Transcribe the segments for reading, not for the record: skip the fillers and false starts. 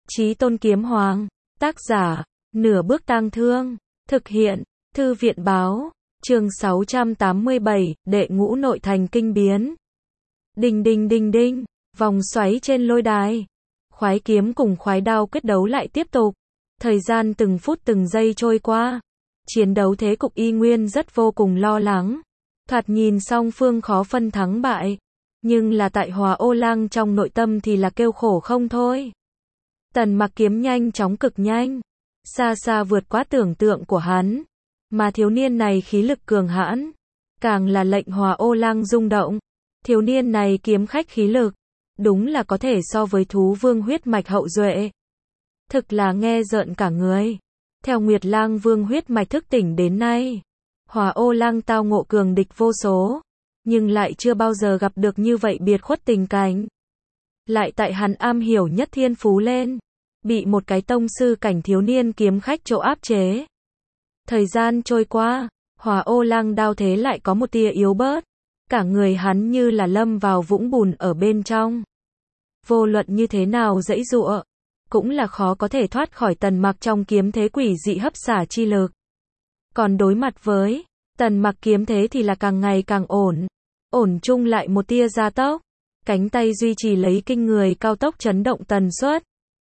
Chí Tôn Kiếm Hoàng, tác giả, Nửa Bước Tang Thương, thực hiện, Thư viện báo, chương 687, đệ ngũ nội thành kinh biến. Đinh đinh đinh đinh, vòng xoáy trên lôi đài. Khoái kiếm cùng khoái đao quyết đấu lại tiếp tục. Thời gian từng phút từng giây trôi qua. Chiến đấu thế cục y nguyên rất vô cùng lo lắng. Thoạt nhìn song phương khó phân thắng bại. Nhưng là tại Hòa Ô Lang trong nội tâm thì là kêu khổ không thôi. Tần Mặc kiếm nhanh chóng cực nhanh. Xa xa vượt quá tưởng tượng của hắn. Mà thiếu niên này khí lực cường hãn. Càng là lệnh Hòa Ô Lang rung động. Thiếu niên này kiếm khách khí lực. Đúng là có thể so với thú vương huyết mạch hậu duệ. Thực là nghe rợn cả người. Theo Nguyệt Lang Vương huyết mạch thức tỉnh đến nay, Hòa Ô Lang tao ngộ cường địch vô số, nhưng lại chưa bao giờ gặp được như vậy biệt khuất tình cảnh. Lại tại hắn am hiểu nhất thiên phú lên, bị một cái tông sư cảnh thiếu niên kiếm khách chỗ áp chế. Thời gian trôi qua, Hòa Ô Lang đao thế lại có một tia yếu bớt, cả người hắn như là lâm vào vũng bùn ở bên trong. Vô luận như thế nào giãy giụa, cũng là khó có thể thoát khỏi Tần Mặc trong kiếm thế quỷ dị hấp xả chi lực. Còn đối mặt với Tần Mặc kiếm thế thì là càng ngày càng ổn chung lại một tia gia tốc, cánh tay duy trì lấy kinh người cao tốc chấn động tần suất.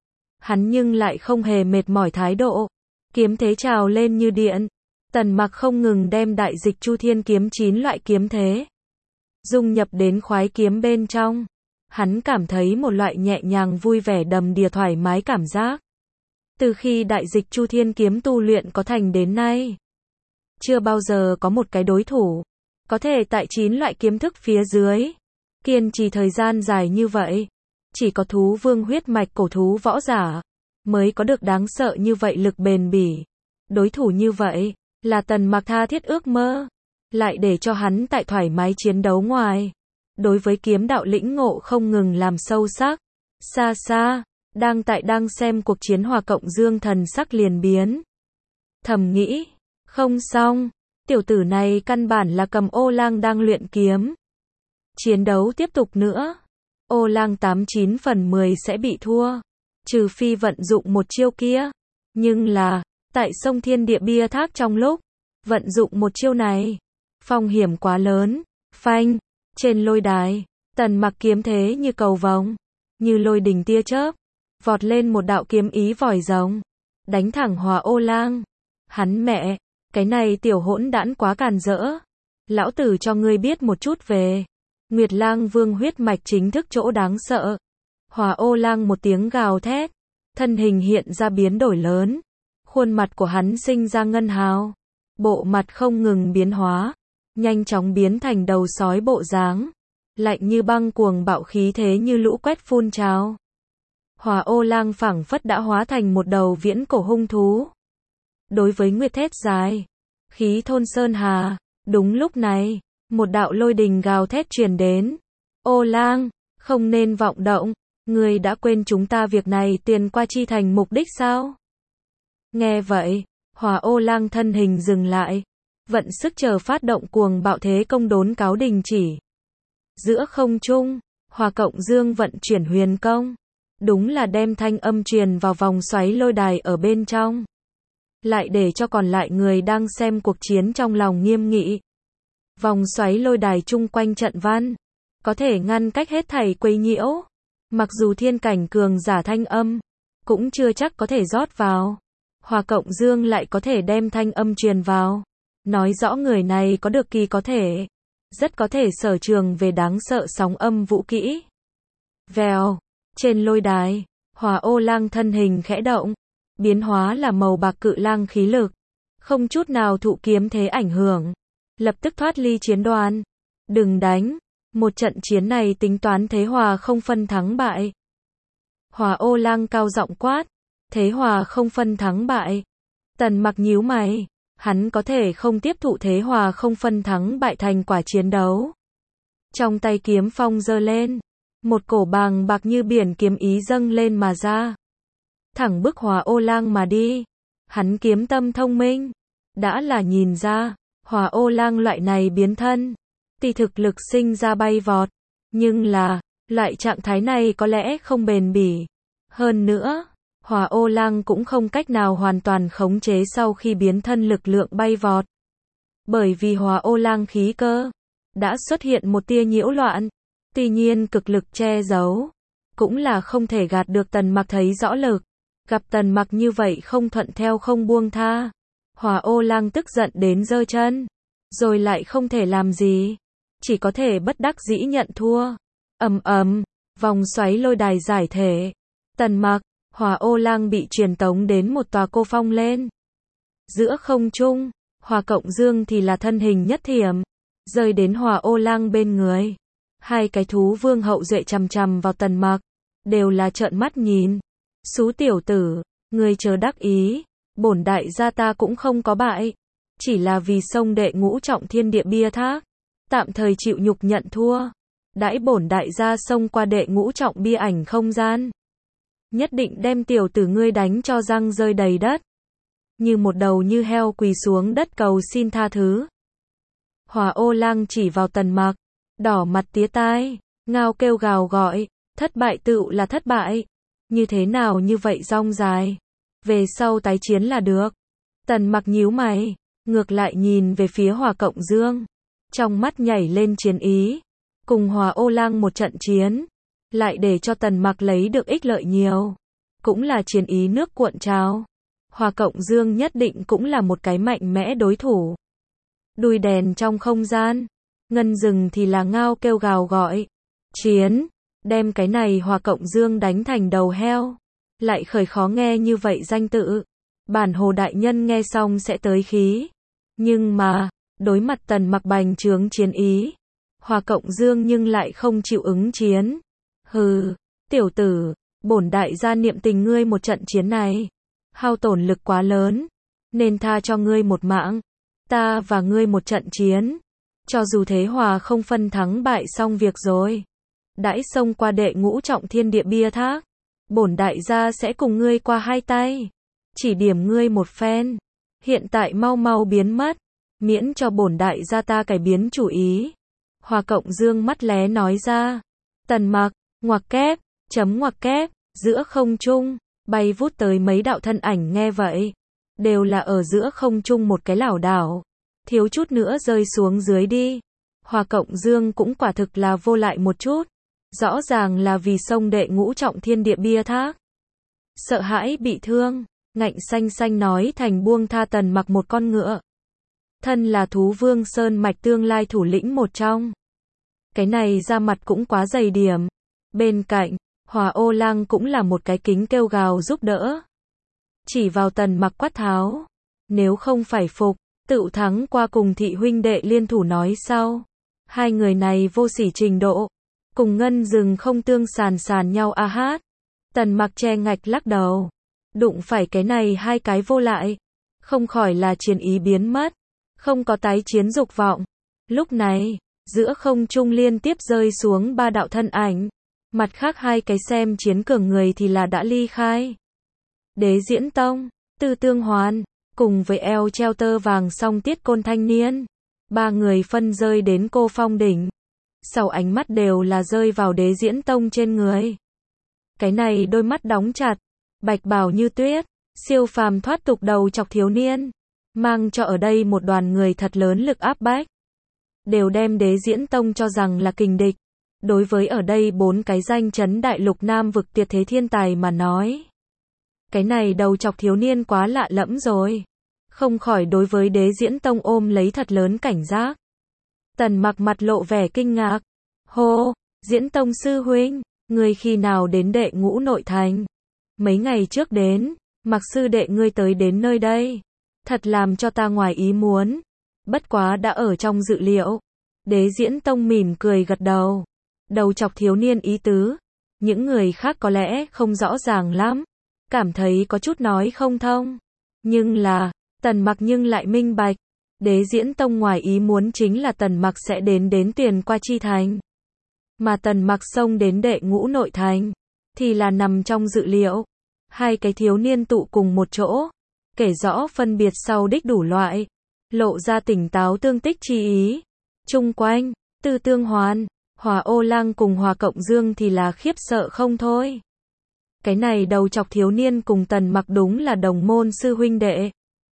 Hắn nhưng lại không hề mệt mỏi thái độ, kiếm thế trào lên như điện. Tần Mặc không ngừng đem đại dịch Chu Thiên kiếm 9 loại kiếm thế dung nhập đến khoái kiếm bên trong. Hắn cảm thấy một loại nhẹ nhàng vui vẻ đầm đìa thoải mái cảm giác. Từ khi đại dịch Chu Thiên kiếm tu luyện có thành đến nay, chưa bao giờ có một cái đối thủ có thể tại 9 loại kiếm thức phía dưới kiên trì thời gian dài như vậy. Chỉ có thú vương huyết mạch cổ thú võ giả mới có được đáng sợ như vậy lực bền bỉ. Đối thủ như vậy là Tần Mặc tha thiết ước mơ, lại để cho hắn tại thoải mái chiến đấu ngoài. Đối với kiếm đạo lĩnh ngộ không ngừng làm sâu sắc. Xa xa, đang xem cuộc chiến Hòa Cộng Dương thần sắc liền biến. Thầm nghĩ, không xong, tiểu tử này căn bản là cầm Ô Lang đang luyện kiếm. Chiến đấu tiếp tục nữa, Ô Lang 89 phần 10 sẽ bị thua, trừ phi vận dụng một chiêu kia. Nhưng là, tại sông Thiên Địa Bia Thác trong lúc vận dụng một chiêu này, phong hiểm quá lớn. Phanh, trên lôi đài, Tần Mặc kiếm thế như cầu vồng, như lôi đình tia chớp, vọt lên một đạo kiếm ý vòi rồng, đánh thẳng Hòa Ô Lang. Hắn mẹ, cái này tiểu hỗn đản quá càn rỡ. Lão tử cho ngươi biết một chút về Nguyệt Lang Vương huyết mạch chính thức chỗ đáng sợ. Hòa Ô Lang một tiếng gào thét, thân hình hiện ra biến đổi lớn, khuôn mặt của hắn sinh ra ngân hào, bộ mặt không ngừng biến hóa, nhanh chóng biến thành đầu sói bộ dáng, lạnh như băng cuồng bạo khí thế như lũ quét phun trào. Hòa Ô Lang phảng phất đã hóa thành một đầu viễn cổ hung thú. Đối với Nguyệt Thét dài, khí thôn sơn hà. Đúng lúc này, một đạo lôi đình gào thét truyền đến. Ô Lang, không nên vọng động, ngươi đã quên chúng ta việc này tiền qua chi thành mục đích sao? Nghe vậy, Hòa Ô Lang thân hình dừng lại, vận sức chờ phát động cuồng bạo thế công đốn cáo đình chỉ. Giữa không trung, Hòa Cộng Dương vận chuyển huyền công, đúng là đem thanh âm truyền vào vòng xoáy lôi đài ở bên trong, lại để cho còn lại người đang xem cuộc chiến trong lòng nghiêm nghị. Vòng xoáy lôi đài chung quanh trận văn có thể ngăn cách hết thảy quấy nhiễu, mặc dù thiên cảnh cường giả thanh âm cũng chưa chắc có thể rót vào. Hòa Cộng Dương lại có thể đem thanh âm truyền vào, nói rõ người này có được kỳ có thể, rất có thể sở trường về đáng sợ sóng âm vũ kỹ. Vèo, trên lôi đài, Hòa Ô Lang thân hình khẽ động, biến hóa là màu bạc cự lang khí lực, không chút nào thụ kiếm thế ảnh hưởng, lập tức thoát ly chiến đoàn. Đừng đánh, một trận chiến này tính toán thế hòa không phân thắng bại. Hòa Ô Lang cao giọng quát, thế hòa không phân thắng bại. Tần Mặc nhíu mày, hắn có thể không tiếp thụ thế hòa không phân thắng bại thành quả chiến đấu. Trong tay kiếm phong giơ lên, một cổ bàng bạc như biển kiếm ý dâng lên mà ra, thẳng bức Hòa Ô Lang mà đi. Hắn kiếm tâm thông minh, đã là nhìn ra, Hòa Ô Lang loại này biến thân, tuy thực lực sinh ra bay vọt, nhưng là, loại trạng thái này có lẽ không bền bỉ. Hơn nữa, Hỏa ô lang cũng không cách nào hoàn toàn khống chế sau khi biến thân lực lượng bay vọt. Bởi vì hỏa ô lang khí cơ đã xuất hiện một tia nhiễu loạn, tuy nhiên cực lực che giấu, cũng là không thể gạt được Tần Mặc thấy rõ lực. Gặp Tần Mặc như vậy không thuận theo không buông tha, hỏa ô lang tức giận đến giơ chân, rồi lại không thể làm gì, chỉ có thể bất đắc dĩ nhận thua. Ầm ầm, vòng xoáy lôi đài giải thể, Tần Mặc, hỏa ô lang bị truyền tống đến một tòa cô phong lên. Giữa không trung, Hỏa Cộng Dương thì là thân hình nhất thiểm, rơi đến hỏa ô lang bên người. Hai cái thú vương hậu duệ chằm chằm vào Tần Mặc, đều là trợn mắt nhìn. Xú tiểu tử, ngươi chớ đắc ý, bổn đại gia ta cũng không có bại, chỉ là vì xông đệ ngũ trọng thiên địa bia thác, tạm thời chịu nhục nhận thua. Đãi bổn đại gia xông qua đệ ngũ trọng bia ảnh không gian, nhất định đem tiểu tử ngươi đánh cho răng rơi đầy đất, như một đầu như heo quỳ xuống đất cầu xin tha thứ. Hỏa ô lang chỉ vào Tần Mặc, đỏ mặt tía tai, ngao kêu gào gọi, thất bại tựu là thất bại, như thế nào như vậy rong dài, về sau tái chiến là được. Tần Mặc nhíu mày, ngược lại nhìn về phía Hỏa Cộng Dương, trong mắt nhảy lên chiến ý, cùng hỏa ô lang một trận chiến, lại để cho Tần Mặc lấy được ích lợi nhiều, cũng là chiến ý nước cuộn trào. Hỏa Cộng Dương nhất định cũng là một cái mạnh mẽ đối thủ. Đuôi đèn trong không gian, ngân rừng thì là ngao kêu gào gọi, chiến, đem cái này Hỏa Cộng Dương đánh thành đầu heo. Lại khởi khó nghe như vậy danh tự, bản hồ đại nhân nghe xong sẽ tới khí. Nhưng mà, đối mặt Tần Mặc bành trướng chiến ý, Hỏa Cộng Dương nhưng lại không chịu ứng chiến. Hừ, tiểu tử, bổn đại gia niệm tình ngươi một trận chiến này, hao tổn lực quá lớn, nên tha cho ngươi một mạng, ta và ngươi một trận chiến, cho dù thế hòa không phân thắng bại xong việc rồi. Đãi xông qua đệ ngũ trọng thiên địa bia thác, bổn đại gia sẽ cùng ngươi qua hai tay, chỉ điểm ngươi một phen, hiện tại mau mau biến mất, miễn cho bổn đại gia ta cải biến chủ ý. Hỏa Cộng Dương mắt lé nói ra. Tần Mặc, ngoặc kép, ngoặc kép, giữa không trung, bay vút tới mấy đạo thân ảnh nghe vậy, đều là ở giữa không trung một cái lảo đảo, thiếu chút nữa rơi xuống dưới đi. Hỏa Cộng Dương cũng quả thực là vô lại một chút, rõ ràng là vì xông đệ ngũ trọng thiên địa bia thác. Sợ hãi bị thương, ngạnh xanh xanh nói thành buông tha Tần Mặc một con ngựa. Thân là thú vương sơn mạch tương lai thủ lĩnh một trong. Cái này ra mặt cũng quá dày điểm. Bên cạnh, hỏa ô lang cũng là một cái kính kêu gào giúp đỡ. Chỉ vào Tần Mặc quát tháo. Nếu không phải phục, tự thắng qua cùng thị huynh đệ liên thủ nói sau. Hai người này vô sỉ trình độ. Cùng ngân rừng không tương sàn nhau a hát. Tần Mặc che ngạch lắc đầu. Đụng phải cái này hai cái vô lại. Không khỏi là chiến ý biến mất. Không có tái chiến dục vọng. Lúc này, giữa không trung liên tiếp rơi xuống ba đạo thân ảnh. Mặt khác hai cái xem chiến cường người thì là đã ly khai. Đế Diễn Tông, Tư Tương Hoàn, cùng với eo treo tơ vàng song Tiết Côn thanh niên. Ba người phân rơi đến cô phong đỉnh. Sau ánh mắt đều là rơi vào Đế Diễn Tông trên người. Cái này đôi mắt đóng chặt, bạch bào như tuyết, siêu phàm thoát tục đầu chọc thiếu niên, mang cho ở đây một đoàn người thật lớn lực áp bách. Đều đem Đế Diễn Tông cho rằng là kình địch. Đối với ở đây bốn cái danh chấn đại lục nam vực tuyệt thế thiên tài mà nói, cái này đầu chọc thiếu niên quá lạ lẫm rồi. Không khỏi đối với Đế Diễn Tông ôm lấy thật lớn cảnh giác. Tần Mặc mặt lộ vẻ kinh ngạc. Hô, Diễn Tông sư huynh, ngươi khi nào đến đệ ngũ nội thành? Mấy ngày trước đến, Mặc sư đệ ngươi tới đến nơi đây. Thật làm cho ta ngoài ý muốn. Bất quá đã ở trong dự liệu. Đế Diễn Tông mỉm cười gật đầu. Đầu chọc thiếu niên ý tứ. Những người khác có lẽ không rõ ràng lắm. Cảm thấy có chút nói không thông. Nhưng là, Tần Mặc nhưng lại minh bạch. Đế Diễn Tông ngoài ý muốn chính là Tần Mặc sẽ đến Tuyền Qua Chi Thành. Mà Tần Mặc xông đến đệ ngũ nội thành, thì là nằm trong dự liệu. Hai cái thiếu niên tụ cùng một chỗ, kể rõ phân biệt sau đích đủ loại, lộ ra tỉnh táo tương tích chi ý. Chung quanh, Tư Tương Hoàn, Hỏa Ô Lang cùng Hỏa Cộng Dương thì là khiếp sợ không thôi. Cái này đầu chọc thiếu niên cùng Tần Mặc đúng là đồng môn sư huynh đệ.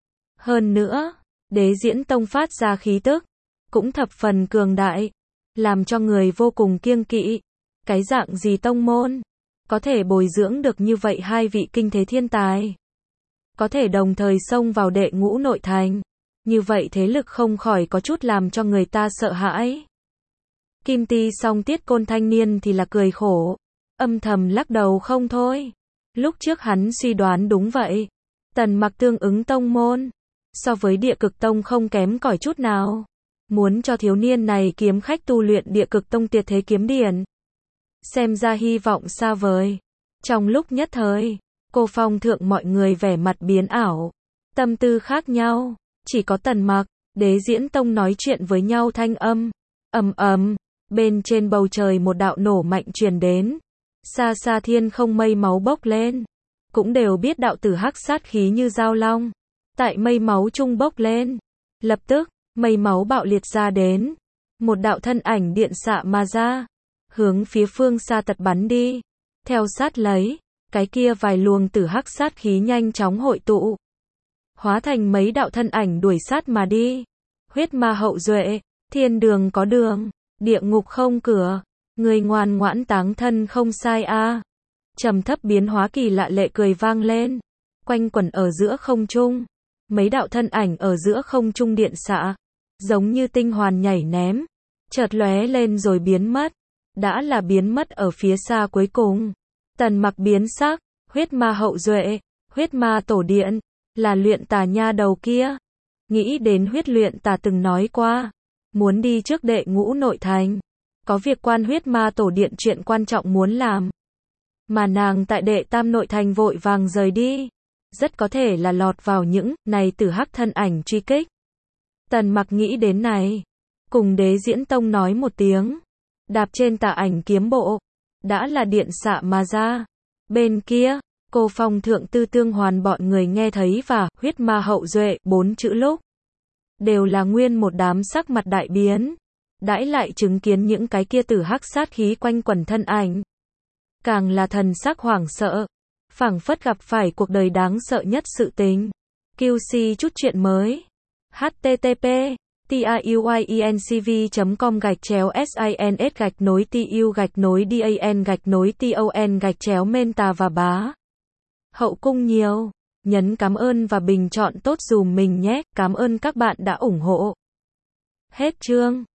Hơn nữa, Đế Diễn Tông phát ra khí tức, cũng thập phần cường đại, làm cho người vô cùng kiêng kỵ. Cái dạng gì tông môn, có thể bồi dưỡng được như vậy hai vị kinh thế thiên tài. Có thể đồng thời xông vào đệ ngũ nội thành. Như vậy thế lực không khỏi có chút làm cho người ta sợ hãi. Kim Ti song Tiết Côn thanh niên thì là cười khổ, âm thầm lắc đầu không thôi. Lúc trước hắn suy đoán đúng vậy. Tần Mặc tương ứng tông môn, so với Địa Cực Tông không kém cỏi chút nào. Muốn cho thiếu niên này kiếm khách tu luyện Địa Cực Tông tuyệt thế kiếm điển, xem ra hy vọng xa vời. Trong lúc nhất thời, Cô Phong thượng mọi người vẻ mặt biến ảo, tâm tư khác nhau, chỉ có Tần Mặc, Đế Diễn Tông nói chuyện với nhau thanh âm. Ầm ầm, bên trên bầu trời một đạo nổ mạnh truyền đến. Xa xa thiên không mây máu bốc lên. Cũng đều biết đạo tử hắc sát khí như dao long, tại mây máu trung bốc lên. Lập tức, mây máu bạo liệt ra đến. Một đạo thân ảnh điện xạ mà ra, hướng phía phương xa tật bắn đi. Theo sát lấy, cái kia vài luồng tử hắc sát khí nhanh chóng hội tụ, hóa thành mấy đạo thân ảnh đuổi sát mà đi. Huyết ma hậu duệ, thiên đường có đường, địa ngục không cửa, người ngoan ngoãn táng thân không sai a. Trầm thấp biến hóa kỳ lạ lệ cười vang lên, quanh quẩn ở giữa không trung. Mấy đạo thân ảnh ở giữa không trung điện xạ, giống như tinh hoàn nhảy ném, chợt lóe lên rồi biến mất. Đã là biến mất ở phía xa cuối cùng. Tần Mặc biến sắc, huyết ma hậu duệ, huyết ma tổ điện, là luyện tà nha đầu kia. Nghĩ đến huyết luyện tà từng nói qua, muốn đi trước đệ ngũ nội thành, có việc quan huyết ma tổ điện chuyện quan trọng muốn làm. Mà nàng tại đệ tam nội thành vội vàng rời đi, rất có thể là lọt vào những này tử hắc thân ảnh truy kích. Tần Mặc nghĩ đến này, cùng Đế Diễn Tông nói một tiếng, đạp trên tà ảnh kiếm bộ, đã là điện xạ mà ra. Bên kia, Cô Phong thượng Tư Tương Hoàn bọn người nghe thấy và huyết ma hậu duệ 4 chữ lúc, đều là nguyên một đám sắc mặt đại biến. Đãi lại chứng kiến những cái kia tử hắc sát khí quanh quẩn thân ảnh, càng là thần sắc hoảng sợ, phảng phất gặp phải cuộc đời đáng sợ nhất sự tình. QC chút chuyện mới. http tiuyenc.com/sins-tu-dan-men và bá. Hậu cung nhiều. Nhấn cảm ơn và bình chọn tốt dùm mình nhé. Cảm ơn các bạn đã ủng hộ. Hết chương.